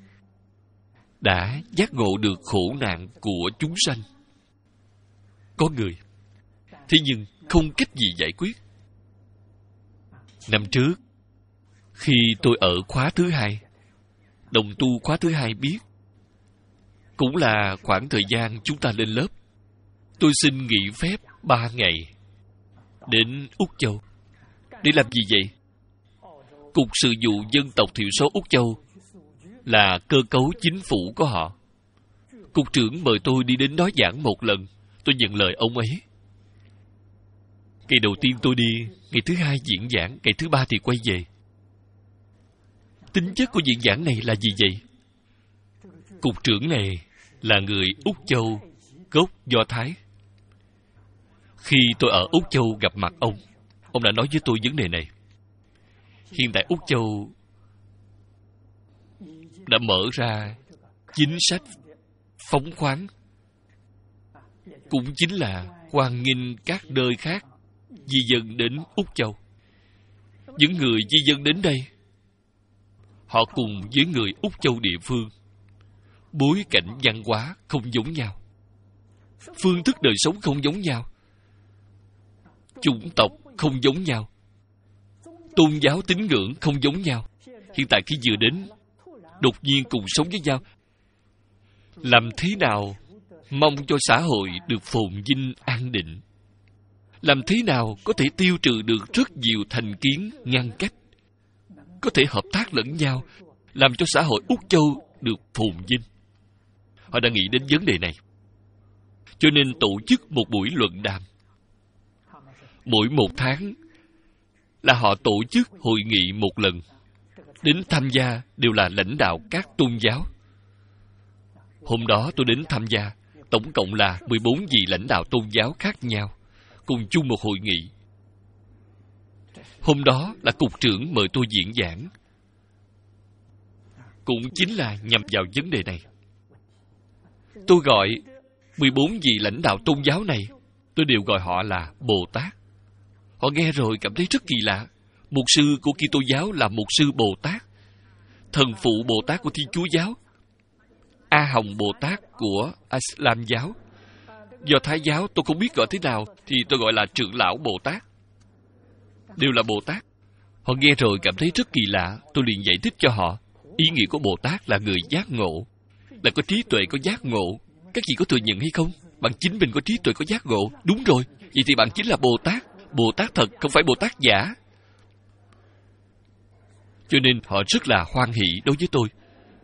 đã giác ngộ được khổ nạn của chúng sanh. Có người, thế nhưng không cách gì giải quyết. Năm trước, khi tôi ở khóa thứ hai, đồng tu khóa thứ hai biết, cũng là khoảng thời gian chúng ta lên lớp, tôi xin nghỉ phép ba ngày đến Úc Châu. Để làm gì vậy? Cục Sự vụ Dân tộc thiểu số Úc Châu là cơ cấu chính phủ của họ. Cục trưởng mời tôi đi đến đó giảng một lần. Tôi nhận lời ông ấy. Ngày đầu tiên tôi đi, ngày thứ hai diễn giảng, ngày thứ ba thì quay về. Tính chất của diễn giảng này là gì vậy? Cục trưởng này là người Úc Châu, gốc Do Thái. Khi tôi ở Úc Châu gặp mặt ông, ông đã nói với tôi vấn đề này. Hiện tại Úc Châu đã mở ra chính sách phóng khoáng, cũng chính là hoan nghênh các nơi khác di dân đến Úc Châu. Những người di dân đến đây, họ cùng với người Úc Châu địa phương, bối cảnh văn hóa không giống nhau, phương thức đời sống không giống nhau, chủng tộc không giống nhau, tôn giáo tín ngưỡng không giống nhau. Hiện tại khi vừa đến, đột nhiên cùng sống với nhau, làm thế nào mong cho xã hội được phồn vinh an định? Làm thế nào có thể tiêu trừ được rất nhiều thành kiến ngăn cách, có thể hợp tác lẫn nhau, làm cho xã hội Úc Châu được phồn vinh? Họ đã nghĩ đến vấn đề này, cho nên tổ chức một buổi luận đàm. Mỗi một tháng là họ tổ chức hội nghị một lần. Đến tham gia đều là lãnh đạo các tôn giáo. Hôm đó tôi đến tham gia, tổng cộng là mười bốn vị lãnh đạo tôn giáo khác nhau, cùng chung một hội nghị. Hôm đó là cục trưởng mời tôi diễn giảng, cũng chính là nhằm vào vấn đề này. Tôi gọi mười bốn vị lãnh đạo tôn giáo này, tôi đều gọi họ là Bồ Tát. Họ nghe rồi cảm thấy rất kỳ lạ. Mục sư của Kitô giáo là mục sư Bồ Tát, thần phụ Bồ Tát của Thiên Chúa giáo, A Hồng Bồ Tát của Islam giáo, Do Thái giáo tôi không biết gọi thế nào, thì tôi gọi là trưởng lão Bồ Tát. Đều là Bồ Tát. Họ nghe rồi cảm thấy rất kỳ lạ. Tôi liền giải thích cho họ, ý nghĩa của Bồ Tát là người giác ngộ, là có trí tuệ, có giác ngộ. Các vị có thừa nhận hay không? Bạn chính mình có trí tuệ, có giác ngộ. Đúng rồi, vậy thì bạn chính là Bồ Tát. Bồ Tát thật, không phải Bồ Tát giả. Cho nên họ rất là hoan hỷ đối với tôi,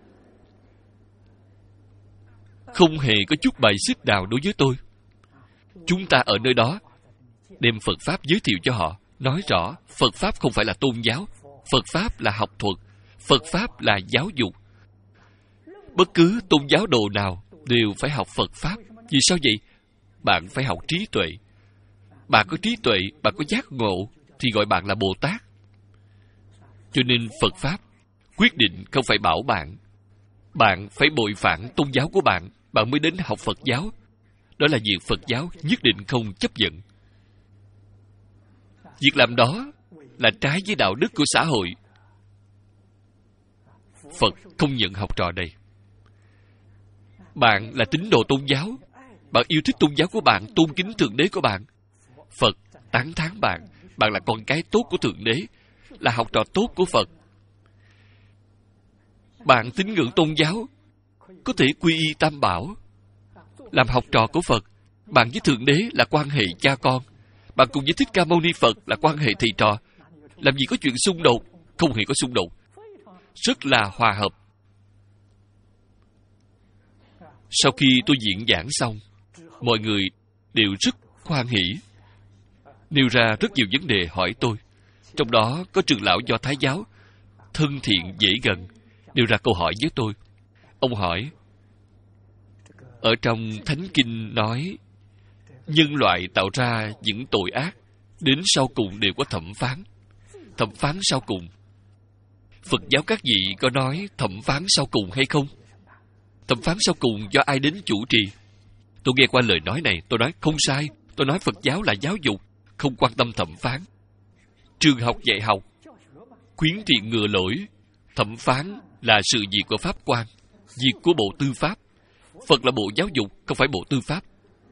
không hề có chút bài xích nào đối với tôi. Chúng ta ở nơi đó đem Phật Pháp giới thiệu cho họ, nói rõ Phật Pháp không phải là tôn giáo, Phật Pháp là học thuật, Phật Pháp là giáo dục. Bất cứ tôn giáo đồ nào đều phải học Phật Pháp. Vì sao vậy? Bạn phải học trí tuệ. Bạn có trí tuệ, bạn có giác ngộ, thì gọi bạn là Bồ Tát. Cho nên Phật Pháp quyết định không phải bảo bạn, bạn phải bội phản tôn giáo của bạn, bạn mới đến học Phật giáo. Đó là việc Phật giáo nhất định không chấp nhận. Việc làm đó là trái với đạo đức của xã hội. Phật không nhận học trò này. Bạn là tín đồ tôn giáo, bạn yêu thích tôn giáo của bạn, tôn kính Thượng Đế của bạn, Phật tán thán bạn, bạn là con cái tốt của Thượng Đế, là học trò tốt của Phật. Bạn tín ngưỡng tôn giáo, có thể quy y Tam Bảo, làm học trò của Phật. Bạn với Thượng Đế là quan hệ cha con, bạn cùng với Thích Ca Mâu Ni Phật là quan hệ thầy trò. Làm gì có chuyện xung đột? Không hề có xung đột, rất là hòa hợp. Sau khi tôi diễn giảng xong, mọi người đều rất hoan hỉ, nêu ra rất nhiều vấn đề hỏi tôi. Trong đó có trưởng lão Do Thái giáo, thân thiện dễ gần, nêu ra câu hỏi với tôi. Ông hỏi, ở trong Thánh Kinh nói, nhân loại tạo ra những tội ác, đến sau cùng đều có thẩm phán. Thẩm phán sau cùng, Phật giáo các vị có nói thẩm phán sau cùng hay không? Thẩm phán sau cùng do ai đến chủ trì? Tôi nghe qua lời nói này, tôi nói không sai. Tôi nói Phật giáo là giáo dục, không quan tâm thẩm phán. Trường học dạy học, khuyến thiện ngừa lỗi. Thẩm phán là sự việc của pháp quan, việc của Bộ Tư pháp. Phật là Bộ Giáo dục, không phải Bộ Tư pháp.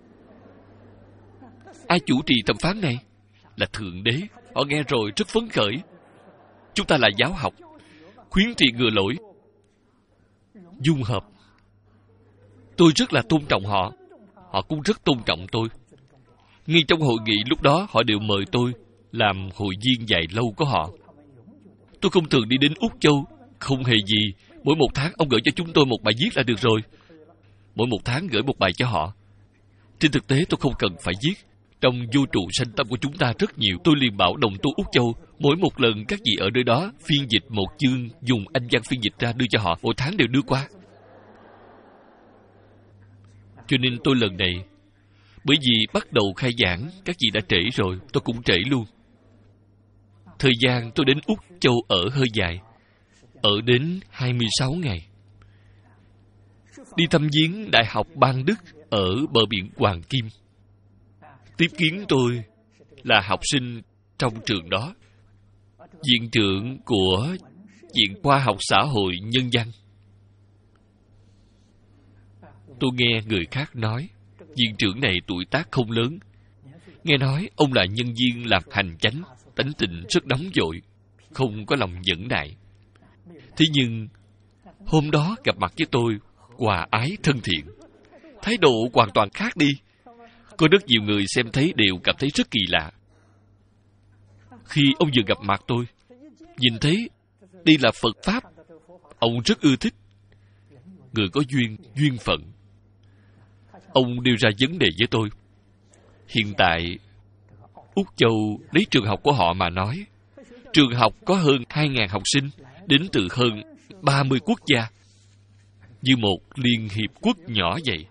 Ai chủ trì thẩm phán này? Là Thượng Đế. Họ nghe rồi rất phấn khởi. Chúng ta là giáo học, khuyến thiện ngừa lỗi, dung hợp. Tôi rất là tôn trọng họ. Họ cũng rất tôn trọng tôi. Ngay trong hội nghị lúc đó, họ đều mời tôi làm hội viên dài lâu của họ. Tôi không thường đi đến Úc Châu. Không hề gì. Mỗi một tháng ông gửi cho chúng tôi một bài viết là được rồi. Mỗi một tháng gửi một bài cho họ. Trên thực tế tôi không cần phải viết. Trong vô trụ sanh tâm của chúng ta rất nhiều. Tôi liền bảo đồng tu Úc Châu, mỗi một lần các vị ở nơi đó phiên dịch một chương, dùng Anh văn phiên dịch ra đưa cho họ, mỗi tháng đều đưa qua. Cho nên tôi lần này, bởi vì bắt đầu khai giảng, các vị đã trễ rồi, tôi cũng trễ luôn. Thời gian tôi đến Úc Châu ở hơi dài, ở đến hai mươi sáu ngày. Đi thăm viếng Đại học Ban Đức ở bờ biển Hoàng Kim. Tiếp kiến tôi là học sinh trong trường đó, viện trưởng của Viện Khoa học Xã hội Nhân văn. Tôi nghe người khác nói, viện trưởng này tuổi tác không lớn. Nghe nói ông là nhân viên làm hành chánh, tánh tình rất nóng vội, không có lòng nhẫn nại. Thế nhưng, hôm đó gặp mặt với tôi, hòa ái thân thiện, thái độ hoàn toàn khác đi. Có rất nhiều người xem thấy đều cảm thấy rất kỳ lạ. Khi ông vừa gặp mặt tôi, nhìn thấy đây là Phật Pháp, ông rất ưa thích. Người có duyên, duyên phận. Ông đưa ra vấn đề với tôi. Hiện tại, Úc Châu lấy trường học của họ mà nói. Trường học có hơn hai nghìn học sinh, đến từ hơn ba mươi quốc gia, như một liên hiệp quốc nhỏ vậy.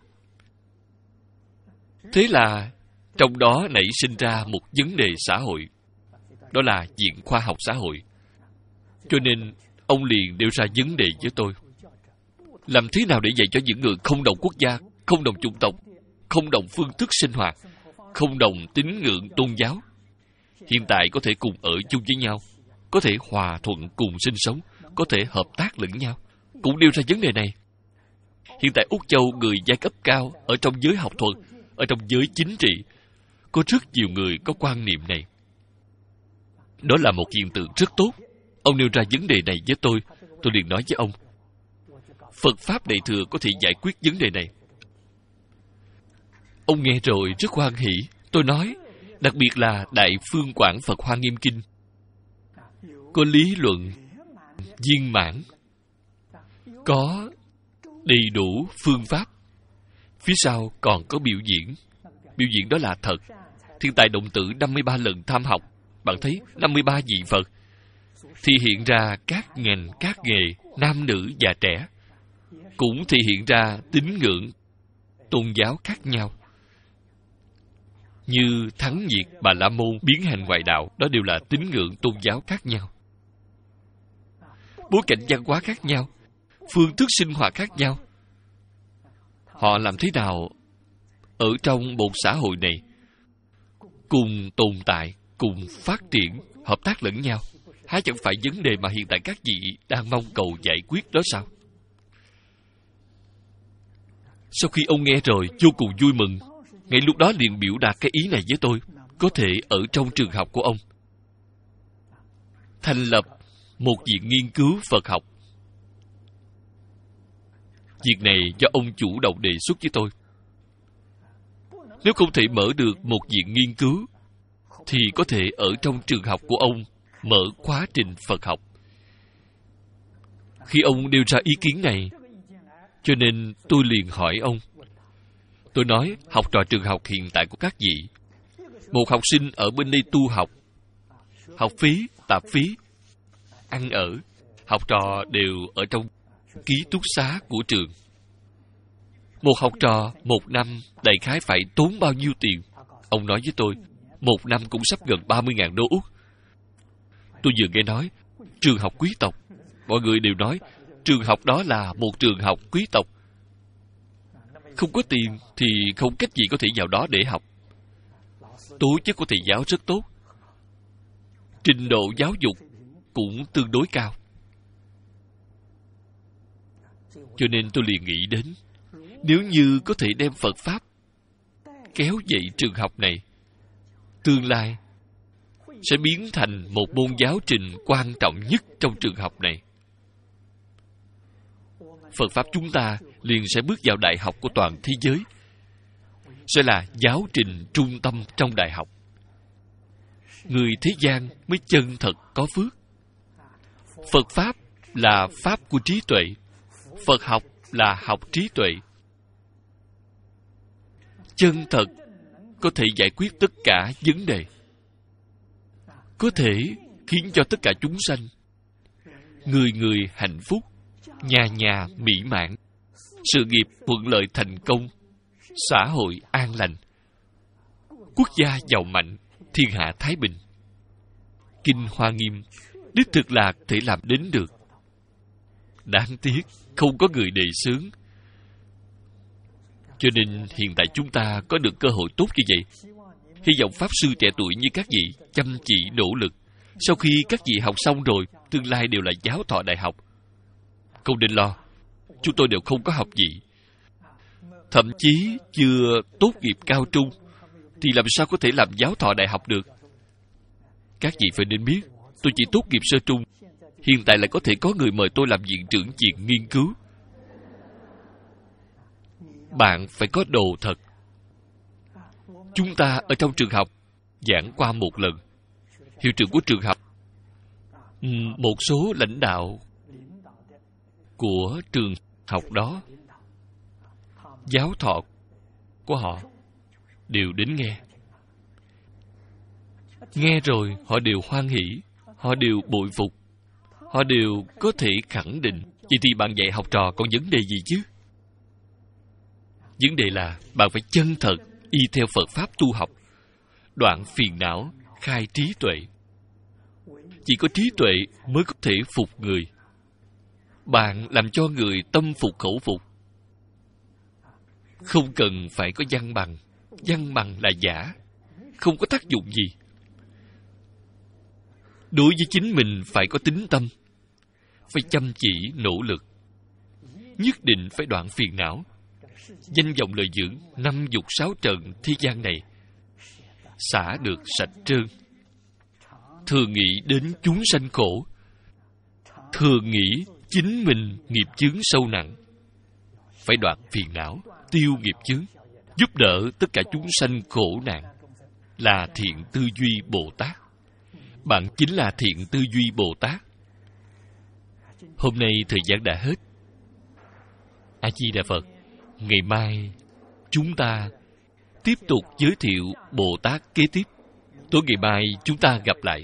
Thế là, trong đó nảy sinh ra một vấn đề xã hội. Đó là Viện Khoa học Xã hội. Cho nên, ông liền nêu ra vấn đề với tôi. Làm thế nào để dạy cho những người không đồng quốc gia, không đồng chủng tộc, không đồng phương thức sinh hoạt, không đồng tín ngưỡng tôn giáo, hiện tại có thể cùng ở chung với nhau, có thể hòa thuận cùng sinh sống, có thể hợp tác lẫn nhau. Cũng nêu ra vấn đề này. Hiện tại Úc Châu người giai cấp cao ở trong giới học thuật, ở trong giới chính trị, có rất nhiều người có quan niệm này. Đó là một hiện tượng rất tốt. Ông nêu ra vấn đề này với tôi, tôi liền nói với ông, Phật Pháp Đại Thừa có thể giải quyết vấn đề này. Ông nghe rồi rất hoan hỷ. Tôi nói, đặc biệt là Đại Phương Quảng Phật Hoa Nghiêm Kinh, có lý luận viên mãn, có đầy đủ phương pháp. Phía sau còn có biểu diễn. Biểu diễn đó là thật. Thiên tài động tử năm mươi ba lần tham học. Bạn thấy năm mươi ba vị Phật thì hiện ra các ngành, các nghề, nam nữ già trẻ, cũng thể hiện ra tín ngưỡng tôn giáo khác nhau. Như Thắng Nhiệt, Bà La Môn, biến hành ngoại đạo, đó đều là tín ngưỡng tôn giáo khác nhau. Bối cảnh văn hóa khác nhau, phương thức sinh hoạt khác nhau. Họ làm thế nào ở trong một xã hội này cùng tồn tại, cùng phát triển, hợp tác lẫn nhau? Há chẳng phải vấn đề mà hiện tại các vị đang mong cầu giải quyết đó sao? Sau khi ông nghe rồi, vô cùng vui mừng. Ngay lúc đó liền biểu đạt cái ý này với tôi. Có thể ở trong trường học của ông thành lập một viện nghiên cứu Phật học. Việc này do ông chủ động đề xuất với tôi. Nếu không thể mở được một viện nghiên cứu, thì có thể ở trong trường học của ông mở khóa trình Phật học. Khi ông nêu ra ý kiến này, cho nên tôi liền hỏi ông. Tôi nói, học trò trường học hiện tại của các vị, một học sinh ở bên đây tu học, học phí, tạp phí, ăn ở, học trò đều ở trong ký túc xá của trường. Một học trò một năm đại khái phải tốn bao nhiêu tiền? Ông nói với tôi, một năm cũng sắp gần ba mươi ngàn đô Úc. Tôi vừa nghe nói, trường học quý tộc, mọi người đều nói trường học đó là một trường học quý tộc. Không có tiền thì không cách gì có thể vào đó để học. Tố chất của thầy giáo rất tốt, trình độ giáo dục cũng tương đối cao. Cho nên tôi liền nghĩ đến, nếu như có thể đem Phật Pháp kéo dậy trường học này, tương lai sẽ biến thành một môn giáo trình quan trọng nhất trong trường học này. Phật Pháp chúng ta liền sẽ bước vào đại học của toàn thế giới, sẽ là giáo trình trung tâm trong đại học. Người thế gian mới chân thật có phước. Phật Pháp là Pháp của trí tuệ, Phật học là học trí tuệ. Chân thật có thể giải quyết tất cả vấn đề, có thể khiến cho tất cả chúng sanh người người hạnh phúc, nhà nhà mỹ mãn, sự nghiệp thuận lợi thành công, xã hội an lành, quốc gia giàu mạnh, thiên hạ thái bình. Kinh Hoa Nghiêm đích thực là thể làm đến được. Đáng tiếc không có người đề xướng. Cho nên hiện tại chúng ta có được cơ hội tốt như vậy. Hy vọng Pháp Sư trẻ tuổi như các vị chăm chỉ nỗ lực. Sau khi các vị học xong rồi, tương lai đều là giáo thọ đại học. Không nên lo, chúng tôi đều không có học gì. Thậm chí chưa tốt nghiệp cao trung, thì làm sao có thể làm giáo thọ đại học được? Các vị phải nên biết, tôi chỉ tốt nghiệp sơ trung, hiện tại lại có thể có người mời tôi làm viện trưởng viện nghiên cứu. Bạn phải có đồ thật. Chúng ta ở trong trường học giảng qua một lần. Hiệu trưởng của trường học, một số lãnh đạo của trường học đó, giáo thọ của họ đều đến nghe. Nghe rồi họ đều hoan hỉ, họ đều bội phục, họ đều có thể khẳng định. Vậy thì bạn dạy học trò còn vấn đề gì chứ? Vấn đề là bạn phải chân thật y theo Phật Pháp tu học, đoạn phiền não, khai trí tuệ. Chỉ có trí tuệ mới có thể phục người. Bạn làm cho người tâm phục khẩu phục. Không cần phải có văn bằng. Văn bằng là giả, không có tác dụng gì. Đối với chính mình phải có tín tâm, phải chăm chỉ nỗ lực, nhất định phải đoạn phiền não. Danh vọng lợi dưỡng, năm dục sáu trần thế gian này xả được sạch trơn. Thường nghĩ đến chúng sanh khổ, thường nghĩ chính mình nghiệp chướng sâu nặng. Phải đoạn phiền não, tiêu nghiệp chướng, giúp đỡ tất cả chúng sanh khổ nạn, là thiện tư duy Bồ Tát. Bạn chính là thiện tư duy Bồ Tát. Hôm nay thời gian đã hết. A Di Đà Phật. Ngày mai chúng ta tiếp tục giới thiệu Bồ Tát kế tiếp. Tối ngày mai chúng ta gặp lại.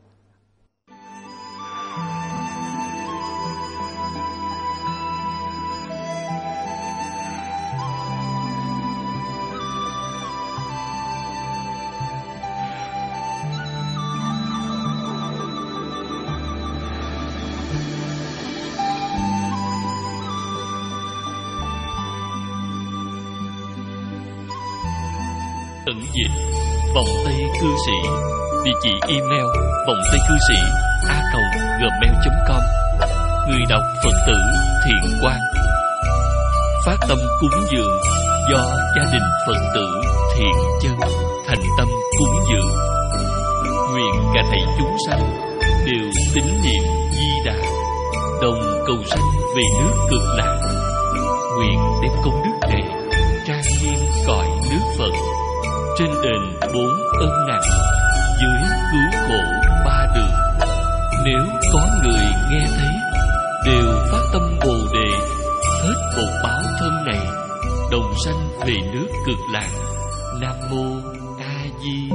Ẩn dịch vòng tay cư sĩ, địa chỉ email vòng tay cư sĩ a còng gmail chấm com. Người đọc Phật tử Thiện Quang. Phát tâm cúng dường do gia đình Phật tử Thiện Chân thành tâm cúng dường. Nguyện cả thảy chúng sanh đều tín niệm Di Đà, đồng cầu sanh về nước Cực Lạc. Nguyện đem công đức này trang nghiêm cõi nước Phật, trên đền bốn ân nặng, dưới cứu khổ ba đường. Nếu có người nghe thấy, đều phát tâm Bồ Đề, hết bột báo thân này, đồng sanh về nước Cực Lạc. Nam mô A Di